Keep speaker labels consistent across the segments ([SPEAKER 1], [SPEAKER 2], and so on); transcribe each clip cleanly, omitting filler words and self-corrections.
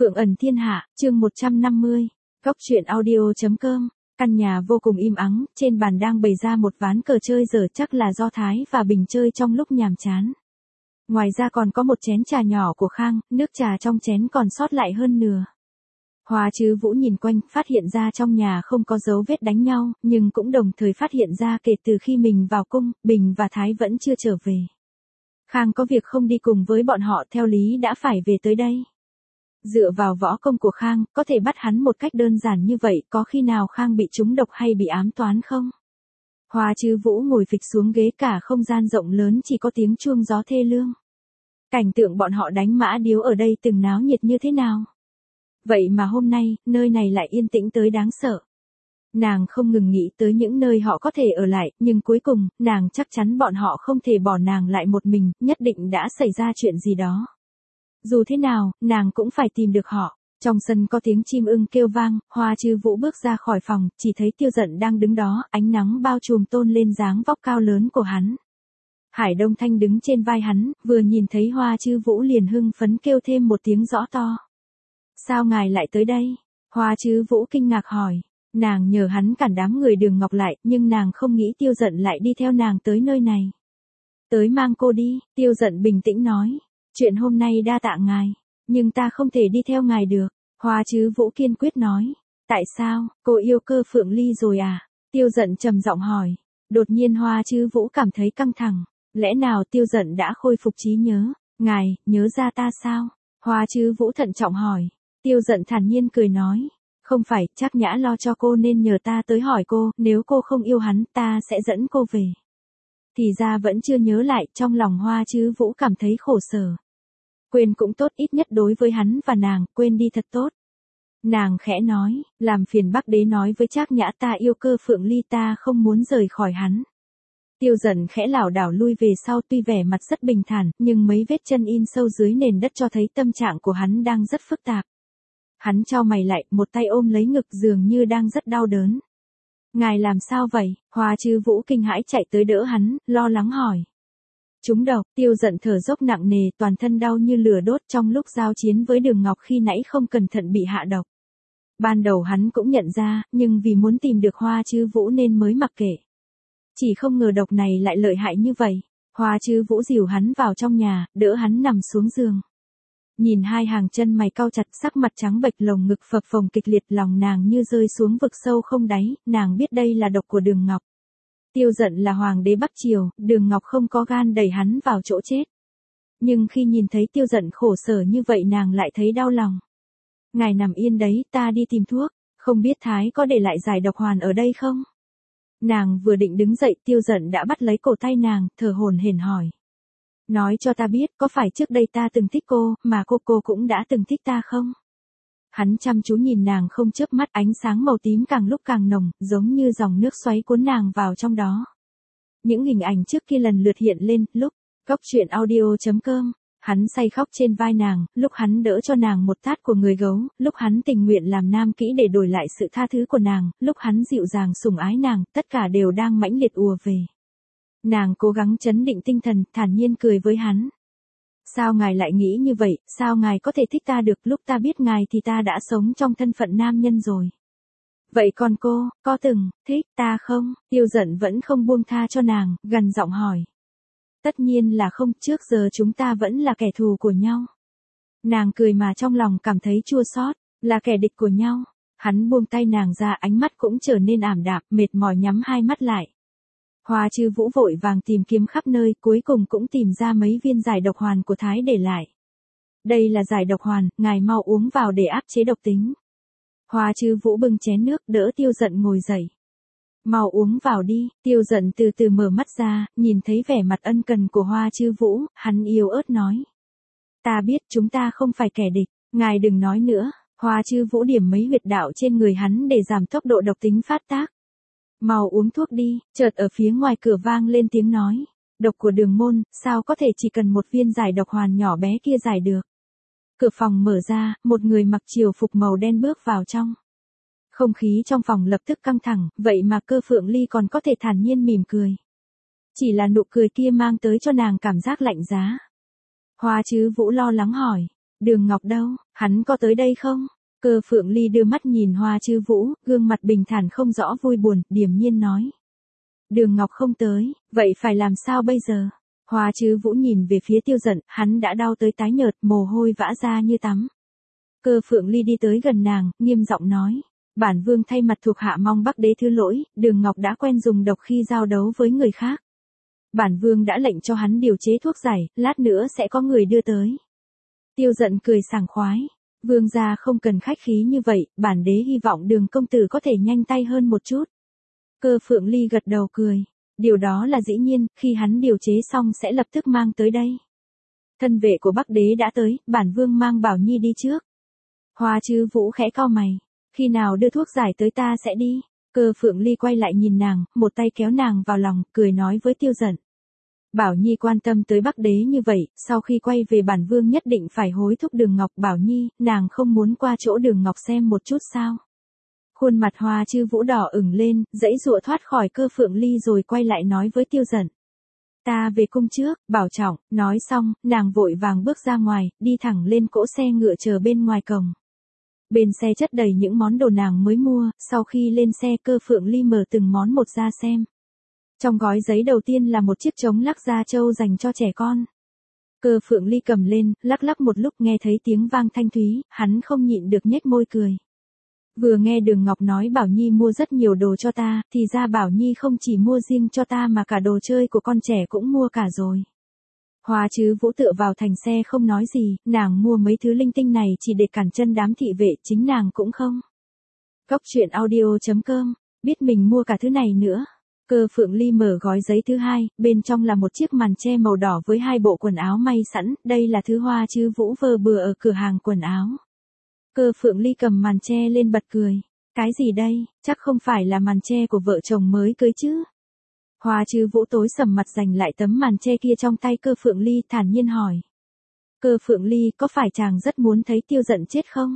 [SPEAKER 1] Phượng ẩn thiên hạ, chương 150. Góc truyện audio.com. Căn nhà vô cùng im ắng, trên bàn đang bày ra một ván cờ chơi dở, chắc là do Thái và Bình chơi trong lúc nhàm chán. Ngoài ra còn có một chén trà nhỏ của Khang, nước trà trong chén còn sót lại hơn nửa. Hoa Trư Vũ nhìn quanh, phát hiện ra trong nhà không có dấu vết đánh nhau, nhưng cũng đồng thời phát hiện ra kể từ khi mình vào cung, Bình và Thái vẫn chưa trở về. Khang có việc không đi cùng với bọn họ, theo lý đã phải về tới đây. Dựa vào võ công của Khang, có thể bắt hắn một cách đơn giản như vậy, có khi nào Khang bị trúng độc hay bị ám toán không? Hoa Trư Vũ ngồi phịch xuống ghế, cả không gian rộng lớn chỉ có tiếng chuông gió thê lương. Cảnh tượng bọn họ đánh mã điếu ở đây từng náo nhiệt như thế nào? Vậy mà hôm nay, nơi này lại yên tĩnh tới đáng sợ. Nàng không ngừng nghĩ tới những nơi họ có thể ở lại, nhưng cuối cùng, nàng chắc chắn bọn họ không thể bỏ nàng lại một mình, nhất định đã xảy ra chuyện gì đó. Dù thế nào, nàng cũng phải tìm được họ. Trong sân có tiếng chim ưng kêu vang, Hoa Trư Vũ bước ra khỏi phòng, chỉ thấy Tiêu Dận đang đứng đó, ánh nắng bao trùm tôn lên dáng vóc cao lớn của hắn. Hải Đông Thanh đứng trên vai hắn, vừa nhìn thấy Hoa Trư Vũ liền hưng phấn kêu thêm một tiếng rõ to. Sao ngài lại tới đây? Hoa Trư Vũ kinh ngạc hỏi. Nàng nhờ hắn cản đám người Đường Ngọc lại, nhưng nàng không nghĩ Tiêu Dận lại đi theo nàng tới nơi này. Tới mang cô đi, Tiêu Dận bình tĩnh nói. Chuyện hôm nay đa tạ ngài, nhưng ta không thể đi theo ngài được. Hoa Trư Vũ kiên quyết nói. Tại sao, cô yêu Cơ Phượng Ly rồi à? Tiêu Dận trầm giọng hỏi. Đột nhiên Hoa Trư Vũ cảm thấy căng thẳng. Lẽ nào Tiêu Dận đã khôi phục trí nhớ? Ngài, nhớ ra ta sao? Hoa Trư Vũ thận trọng hỏi. Tiêu Dận thản nhiên cười nói. Không phải, Trác Nhã lo cho cô nên nhờ ta tới hỏi cô, nếu cô không yêu hắn, ta sẽ dẫn cô về. Thì ra vẫn chưa nhớ lại, trong lòng Hoa Trư Vũ cảm thấy khổ sở. Quên cũng tốt, ít nhất đối với hắn và nàng, quên đi thật tốt. Nàng khẽ nói, làm phiền Bắc Đế nói với Trác Nhã ta yêu Cơ Phượng Ly, ta không muốn rời khỏi hắn. Tiêu Dận khẽ lảo đảo lui về sau, tuy vẻ mặt rất bình thản, nhưng mấy vết chân in sâu dưới nền đất cho thấy tâm trạng của hắn đang rất phức tạp. Hắn chau mày lại, một tay ôm lấy ngực dường như đang rất đau đớn. Ngài làm sao vậy? Hoa Trư Vũ kinh hãi chạy tới đỡ hắn, lo lắng hỏi. Trúng độc. Tiêu Dận thở dốc nặng nề, toàn thân đau như lửa đốt trong lúc giao chiến với Đường Ngọc khi nãy không cẩn thận bị hạ độc. Ban đầu hắn cũng nhận ra, nhưng vì muốn tìm được Hoa Trư Vũ nên mới mặc kệ. Chỉ không ngờ độc này lại lợi hại như vậy. Hoa Trư Vũ dìu hắn vào trong nhà, đỡ hắn nằm xuống giường. Nhìn hai hàng chân mày cau chặt, sắc mặt trắng bệch, lồng ngực phập phồng kịch liệt, lòng nàng như rơi xuống vực sâu không đáy, nàng biết đây là độc của Đường Ngọc. Tiêu Dận là hoàng đế Bắc Triều, Đường Ngọc không có gan đẩy hắn vào chỗ chết. Nhưng khi nhìn thấy Tiêu Dận khổ sở như vậy nàng lại thấy đau lòng. Ngài nằm yên đấy, ta đi tìm thuốc, không biết Thái có để lại giải độc hoàn ở đây không? Nàng vừa định đứng dậy, Tiêu Dận đã bắt lấy cổ tay nàng, thở hổn hển hỏi. Nói cho ta biết, có phải trước đây ta từng thích cô, mà cô cũng đã từng thích ta không? Hắn chăm chú nhìn nàng không chớp mắt, ánh sáng màu tím càng lúc càng nồng, giống như dòng nước xoáy cuốn nàng vào trong đó. Những hình ảnh trước kia lần lượt hiện lên, lúc Góc truyện audio.com, hắn say khóc trên vai nàng, lúc hắn đỡ cho nàng một tát của người gấu, lúc hắn tình nguyện làm nam kỹ để đổi lại sự tha thứ của nàng, lúc hắn dịu dàng sủng ái nàng, tất cả đều đang mãnh liệt ùa về. Nàng cố gắng trấn định tinh thần, thản nhiên cười với hắn. Sao ngài lại nghĩ như vậy, sao ngài có thể thích ta được, lúc ta biết ngài thì ta đã sống trong thân phận nam nhân rồi. Vậy còn cô, có từng thích ta không? Tiêu Dận vẫn không buông tha cho nàng, gần giọng hỏi. Tất nhiên là không, trước giờ chúng ta vẫn là kẻ thù của nhau. Nàng cười mà trong lòng cảm thấy chua xót, là kẻ địch của nhau. Hắn buông tay nàng ra, ánh mắt cũng trở nên ảm đạm, mệt mỏi nhắm hai mắt lại. Hoa Trư Vũ vội vàng tìm kiếm khắp nơi, cuối cùng cũng tìm ra mấy viên giải độc hoàn của Thái để lại. Đây là giải độc hoàn, ngài mau uống vào để áp chế độc tính. Hoa Trư Vũ bưng chén nước, đỡ Tiêu Dận ngồi dậy. Mau uống vào đi. Tiêu Dận từ từ mở mắt ra, nhìn thấy vẻ mặt ân cần của Hoa Trư Vũ, hắn yếu ớt nói. Ta biết chúng ta không phải kẻ địch, ngài đừng nói nữa. Hoa Trư Vũ điểm mấy huyệt đạo trên người hắn để giảm tốc độ độc tính phát tác. Mau uống thuốc đi, chợt ở phía ngoài cửa vang lên tiếng nói. Độc của Đường môn, sao có thể chỉ cần một viên giải độc hoàn nhỏ bé kia giải được. Cửa phòng mở ra, một người mặc triều phục màu đen bước vào trong. Không khí trong phòng lập tức căng thẳng, vậy mà Cơ Phượng Ly còn có thể thản nhiên mỉm cười. Chỉ là nụ cười kia mang tới cho nàng cảm giác lạnh giá. Hoa Trư Vũ lo lắng hỏi. Đường Ngọc đâu, hắn có tới đây không? Cơ Phượng Ly đưa mắt nhìn Hoa Chư Vũ, gương mặt bình thản không rõ vui buồn, điềm nhiên nói. Đường Ngọc không tới, vậy phải làm sao bây giờ? Hoa Chư Vũ nhìn về phía Tiêu Dận, hắn đã đau tới tái nhợt, mồ hôi vã ra như tắm. Cơ Phượng Ly đi tới gần nàng, nghiêm giọng nói. Bản vương thay mặt thuộc hạ mong Bắc Đế thứ lỗi, Đường Ngọc đã quen dùng độc khi giao đấu với người khác. Bản vương đã lệnh cho hắn điều chế thuốc giải, lát nữa sẽ có người đưa tới. Tiêu Dận cười sảng khoái. Vương gia không cần khách khí như vậy, bản đế hy vọng Đường công tử có thể nhanh tay hơn một chút. Cơ Phượng Ly gật đầu cười. Điều đó là dĩ nhiên, khi hắn điều chế xong sẽ lập tức mang tới đây. Thân vệ của Bắc Đế đã tới, bản vương mang Bảo Nhi đi trước. Hoa Chư Vũ khẽ cau mày. Khi nào đưa thuốc giải tới ta sẽ đi. Cơ Phượng Ly quay lại nhìn nàng, một tay kéo nàng vào lòng, cười nói với Tiêu Dận. Bảo Nhi quan tâm tới Bắc Đế như vậy, sau khi quay về bản vương nhất định phải hối thúc Đường Ngọc. Bảo Nhi, nàng không muốn qua chỗ Đường Ngọc xem một chút sao? Khuôn mặt Hoa Chư Vũ đỏ ửng lên, giãy giụa thoát khỏi Cơ Phượng Ly rồi quay lại nói với Tiêu Dận. Ta về cung trước, bảo trọng. Nói xong, nàng vội vàng bước ra ngoài, đi thẳng lên cỗ xe ngựa chờ bên ngoài cổng. Bên xe chất đầy những món đồ nàng mới mua, sau khi lên xe Cơ Phượng Ly mở từng món một ra xem. Trong gói giấy đầu tiên là một chiếc trống lắc da trâu dành cho trẻ con. Cơ Phượng Ly cầm lên, lắc lắc một lúc nghe thấy tiếng vang thanh thúy, hắn không nhịn được nhếch môi cười. Vừa nghe Đường Ngọc nói Bảo Nhi mua rất nhiều đồ cho ta, thì ra Bảo Nhi không chỉ mua riêng cho ta mà cả đồ chơi của con trẻ cũng mua cả rồi. Hoa Chư Vũ tựa vào thành xe không nói gì, nàng mua mấy thứ linh tinh này chỉ để cản chân đám thị vệ, chính nàng cũng không. Cóc truyện audio.com, biết mình mua cả thứ này nữa. Cơ Phượng Ly mở gói giấy thứ hai, bên trong là một chiếc màn che màu đỏ với hai bộ quần áo may sẵn, đây là thứ Hoa Chư Vũ vơ bừa ở cửa hàng quần áo. Cơ Phượng Ly cầm màn che lên bật cười. Cái gì đây, chắc không phải là màn che của vợ chồng mới cưới chứ. Hoa Chư Vũ tối sầm mặt giành lại tấm màn che kia trong tay Cơ Phượng Ly, thản nhiên hỏi. Cơ Phượng Ly, có phải chàng rất muốn thấy Tiêu Dận chết không?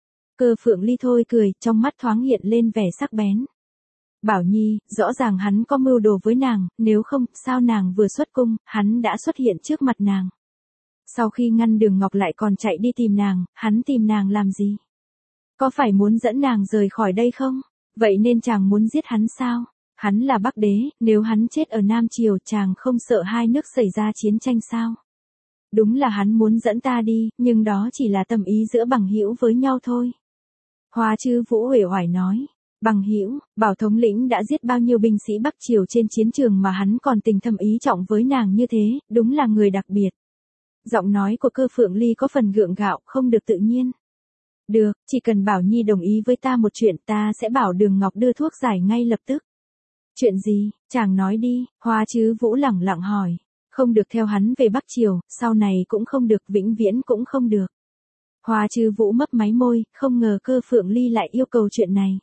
[SPEAKER 1] Cơ Phượng Ly thôi cười, trong mắt thoáng hiện lên vẻ sắc bén. Bảo Nhi, rõ ràng hắn có mưu đồ với nàng, nếu không, sao nàng vừa xuất cung, hắn đã xuất hiện trước mặt nàng. Sau khi ngăn Đường Ngọc lại còn chạy đi tìm nàng, hắn tìm nàng làm gì? Có phải muốn dẫn nàng rời khỏi đây không? Vậy nên chàng muốn giết hắn sao? Hắn là Bắc Đế, nếu hắn chết ở Nam Triều chàng không sợ hai nước xảy ra chiến tranh sao? Đúng là hắn muốn dẫn ta đi, nhưng đó chỉ là tâm ý giữa bằng hữu với nhau thôi. Hoa Chư Vũ uể oải nói. Bằng hữu, Bảo thống lĩnh đã giết bao nhiêu binh sĩ Bắc Triều trên chiến trường mà hắn còn tình thâm ý trọng với nàng như thế, đúng là người đặc biệt. Giọng nói của Cơ Phượng Ly có phần gượng gạo, không được tự nhiên. Được, chỉ cần Bảo Nhi đồng ý với ta một chuyện, ta sẽ bảo Đường Ngọc đưa thuốc giải ngay lập tức. Chuyện gì, chàng nói đi, Hoa Chư Vũ lẳng lặng hỏi. Không được theo hắn về Bắc Triều, sau này cũng không được, vĩnh viễn cũng không được. Hoa Chư Vũ mấp máy môi, không ngờ Cơ Phượng Ly lại yêu cầu chuyện này.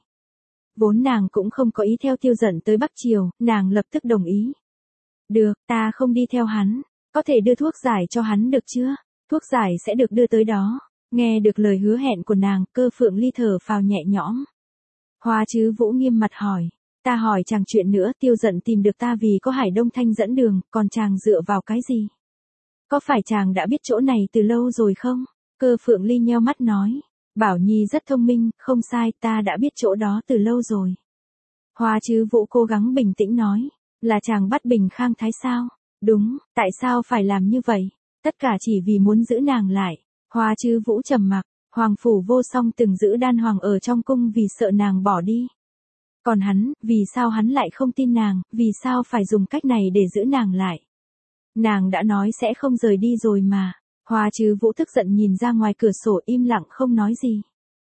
[SPEAKER 1] Vốn nàng cũng không có ý theo Tiêu Dận tới Bắc Triều, nàng lập tức đồng ý. Được, ta không đi theo hắn, có thể đưa thuốc giải cho hắn được chưa? Thuốc giải sẽ được đưa tới đó. Nghe được lời hứa hẹn của nàng, Cơ Phượng Ly thở phào nhẹ nhõm. Hoa Chư Vũ nghiêm mặt hỏi. Ta hỏi chàng chuyện nữa, Tiêu Dận tìm được ta vì có Hải Đông Thanh dẫn đường, còn chàng dựa vào cái gì? Có phải chàng đã biết chỗ này từ lâu rồi không? Cơ Phượng Ly nheo mắt nói. Bảo Nhi rất thông minh, không sai, ta đã biết chỗ đó từ lâu rồi. Hoa Chư Vũ cố gắng bình tĩnh nói. Là chàng bắt Bình Khang Thái sao? Đúng, tại sao phải làm như vậy? Tất cả chỉ vì muốn giữ nàng lại. Hoa Chư Vũ trầm mặc. Hoàng phủ Vô Song từng giữ đan hoàng ở trong cung vì sợ nàng bỏ đi. Còn hắn, vì sao hắn lại không tin nàng, vì sao phải dùng cách này để giữ nàng lại? Nàng đã nói sẽ không rời đi rồi mà. Hoa Chư Vũ tức giận nhìn ra ngoài cửa sổ im lặng không nói gì.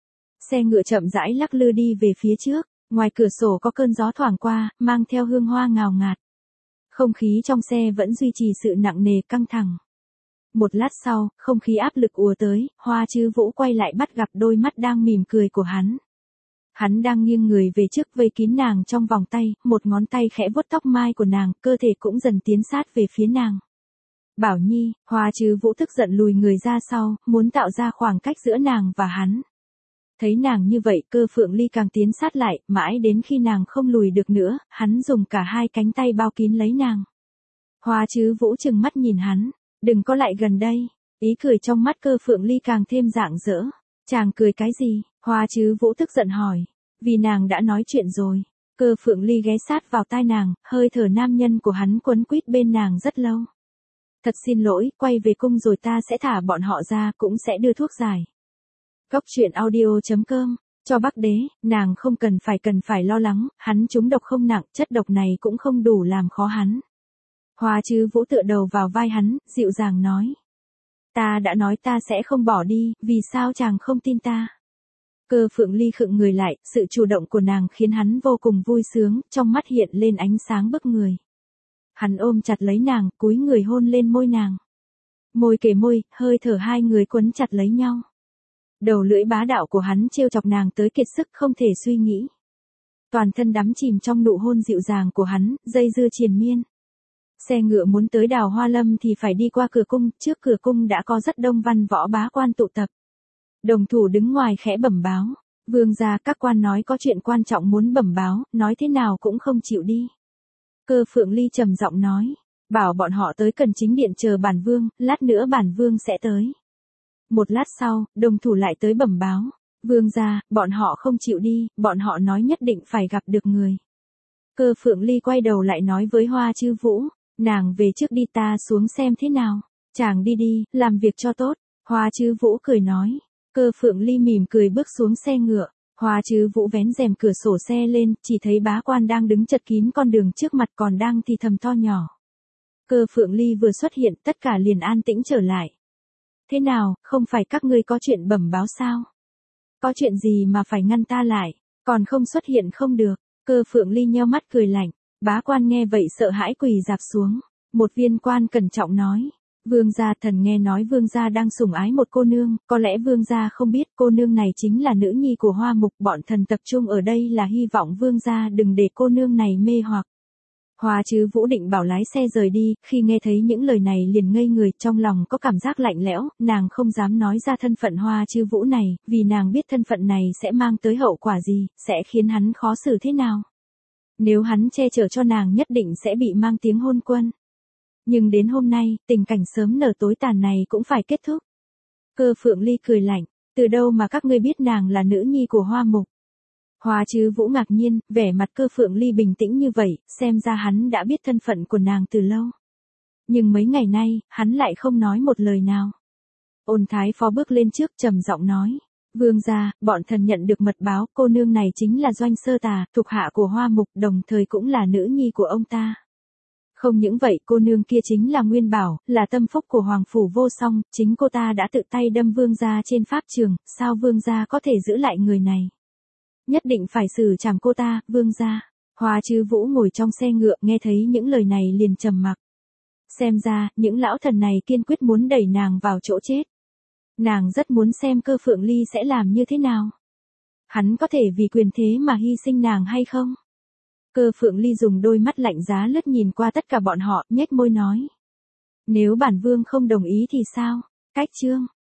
[SPEAKER 1] Xe ngựa chậm rãi lắc lư đi về phía trước, ngoài cửa sổ có cơn gió thoảng qua, mang theo hương hoa ngào ngạt. Không khí trong xe vẫn duy trì sự nặng nề căng thẳng. Một lát sau, không khí áp lực ùa tới, Hoa Chư Vũ quay lại bắt gặp đôi mắt đang mỉm cười của hắn. Hắn đang nghiêng người về trước vây kín nàng trong vòng tay, một ngón tay khẽ vuốt tóc mai của nàng, cơ thể cũng dần tiến sát về phía nàng. Bảo Nhi, Hoa Chư Vũ tức giận lùi người ra sau, muốn tạo ra khoảng cách giữa nàng và hắn. Thấy nàng như vậy, Cơ Phượng Ly càng tiến sát lại, mãi đến khi nàng không lùi được nữa, hắn dùng cả hai cánh tay bao kín lấy nàng. Hoa Chư Vũ trừng mắt nhìn hắn, đừng có lại gần đây. Ý cười trong mắt Cơ Phượng Ly càng thêm rạng rỡ. Chàng cười cái gì? Hoa Chứ Vũ tức giận hỏi. Vì nàng đã nói chuyện rồi. Cơ Phượng Ly ghé sát vào tai nàng, hơi thở nam nhân của hắn quấn quýt bên nàng rất lâu. Thật xin lỗi, quay về cung rồi ta sẽ thả bọn họ ra, cũng sẽ đưa thuốc giải. Góc truyện audio.com. Cho Bắc Đế, nàng không cần phải lo lắng, hắn trúng độc không nặng, chất độc này cũng không đủ làm khó hắn. Hoa Chứ Vũ tựa đầu vào vai hắn, dịu dàng nói. Ta đã nói ta sẽ không bỏ đi, vì sao chàng không tin ta? Cơ Phượng Ly khựng người lại, sự chủ động của nàng khiến hắn vô cùng vui sướng, trong mắt hiện lên ánh sáng bức người. Hắn ôm chặt lấy nàng, cúi người hôn lên môi nàng. Môi kề môi, hơi thở hai người quấn chặt lấy nhau. Đầu lưỡi bá đạo của hắn trêu chọc nàng tới kiệt sức không thể suy nghĩ. Toàn thân đắm chìm trong nụ hôn dịu dàng của hắn, dây dưa triền miên. Xe ngựa muốn tới Đào Hoa Lâm thì phải đi qua cửa cung, trước cửa cung đã có rất đông văn võ bá quan tụ tập. Đồng thủ đứng ngoài khẽ bẩm báo. Vương gia, các quan nói có chuyện quan trọng muốn bẩm báo, nói thế nào cũng không chịu đi. Cơ Phượng Ly trầm giọng nói. Bảo bọn họ tới Cần Chính Điện chờ bản vương, lát nữa bản vương sẽ tới. Một lát sau, đồng thủ lại tới bẩm báo. Vương gia, bọn họ không chịu đi, bọn họ nói nhất định phải gặp được người. Cơ Phượng Ly quay đầu lại nói với Hoa Chứ Vũ. Nàng về trước đi, ta xuống xem thế nào. Chàng đi đi, làm việc cho tốt. Hoa Chứ Vũ cười nói. Cơ Phượng Ly mỉm cười bước xuống xe ngựa. Hoa Chứ Vũ vén rèm cửa sổ xe lên, chỉ thấy bá quan đang đứng chật kín con đường trước mặt còn đang thì thầm to nhỏ. Cơ Phượng Ly vừa xuất hiện, tất cả liền an tĩnh trở lại. Thế nào, không phải các ngươi có chuyện bẩm báo sao? Có chuyện gì mà phải ngăn ta lại, còn không xuất hiện không được. Cơ Phượng Ly nheo mắt cười lạnh. Bá quan nghe vậy sợ hãi quỳ rạp xuống. Một viên quan cẩn trọng nói. Vương gia, thần nghe nói vương gia đang sủng ái một cô nương, có lẽ vương gia không biết cô nương này chính là nữ nhi của Hoa Mục, bọn thần tập trung ở đây là hy vọng vương gia đừng để cô nương này mê hoặc. Hoa Chứ Vũ định bảo lái xe rời đi, khi nghe thấy những lời này liền ngây người, trong lòng có cảm giác lạnh lẽo, nàng không dám nói ra thân phận Hoa Chứ Vũ này, vì nàng biết thân phận này sẽ mang tới hậu quả gì, sẽ khiến hắn khó xử thế nào. Nếu hắn che chở cho nàng nhất định sẽ bị mang tiếng hôn quân. Nhưng đến hôm nay, tình cảnh sớm nở tối tàn này cũng phải kết thúc. Cơ Phượng Ly cười lạnh, từ đâu mà các ngươi biết nàng là nữ nhi của Hoa Mục? Hoa Chứ Vũ ngạc nhiên, vẻ mặt Cơ Phượng Ly bình tĩnh như vậy, xem ra hắn đã biết thân phận của nàng từ lâu. Nhưng mấy ngày nay, hắn lại không nói một lời nào. Ôn Thái Phó bước lên trước trầm giọng nói. Vương gia, bọn thần nhận được mật báo, cô nương này chính là Doanh Sơ Tà, thuộc hạ của Hoa Mục, đồng thời cũng là nữ nhi của ông ta. Không những vậy, cô nương kia chính là Nguyên Bảo, là tâm phúc của Hoàng Phủ Vô Song, chính cô ta đã tự tay đâm vương gia trên pháp trường, sao vương gia có thể giữ lại người này? Nhất định phải xử trảm cô ta, vương gia. Hoa Chứ Vũ ngồi trong xe ngựa nghe thấy những lời này liền trầm mặc. Xem ra, những lão thần này kiên quyết muốn đẩy nàng vào chỗ chết. Nàng rất muốn xem Cơ Phượng Ly sẽ làm như thế nào. Hắn có thể vì quyền thế mà hy sinh nàng hay không? Cơ Phượng Ly dùng đôi mắt lạnh giá lướt nhìn qua tất cả bọn họ, nhếch môi nói. Nếu bản vương không đồng ý thì sao? Cách chương.